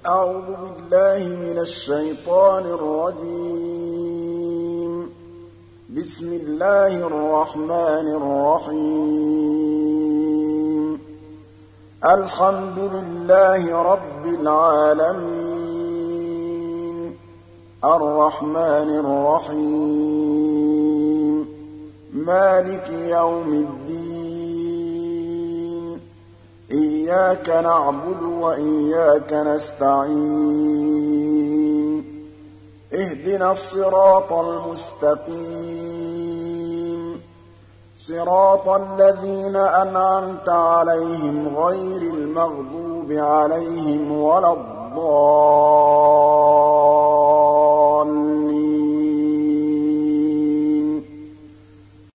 أعوذ بالله من الشيطان الرجيم. بسم الله الرحمن الرحيم. الحمد لله رب العالمين، الرحمن الرحيم، مالك يوم الدين، إياك نعبد وإياك نستعين، اهدنا الصراط المستقيم، صراط الذين أنعمت عليهم غير المغضوب عليهم ولا الضالين.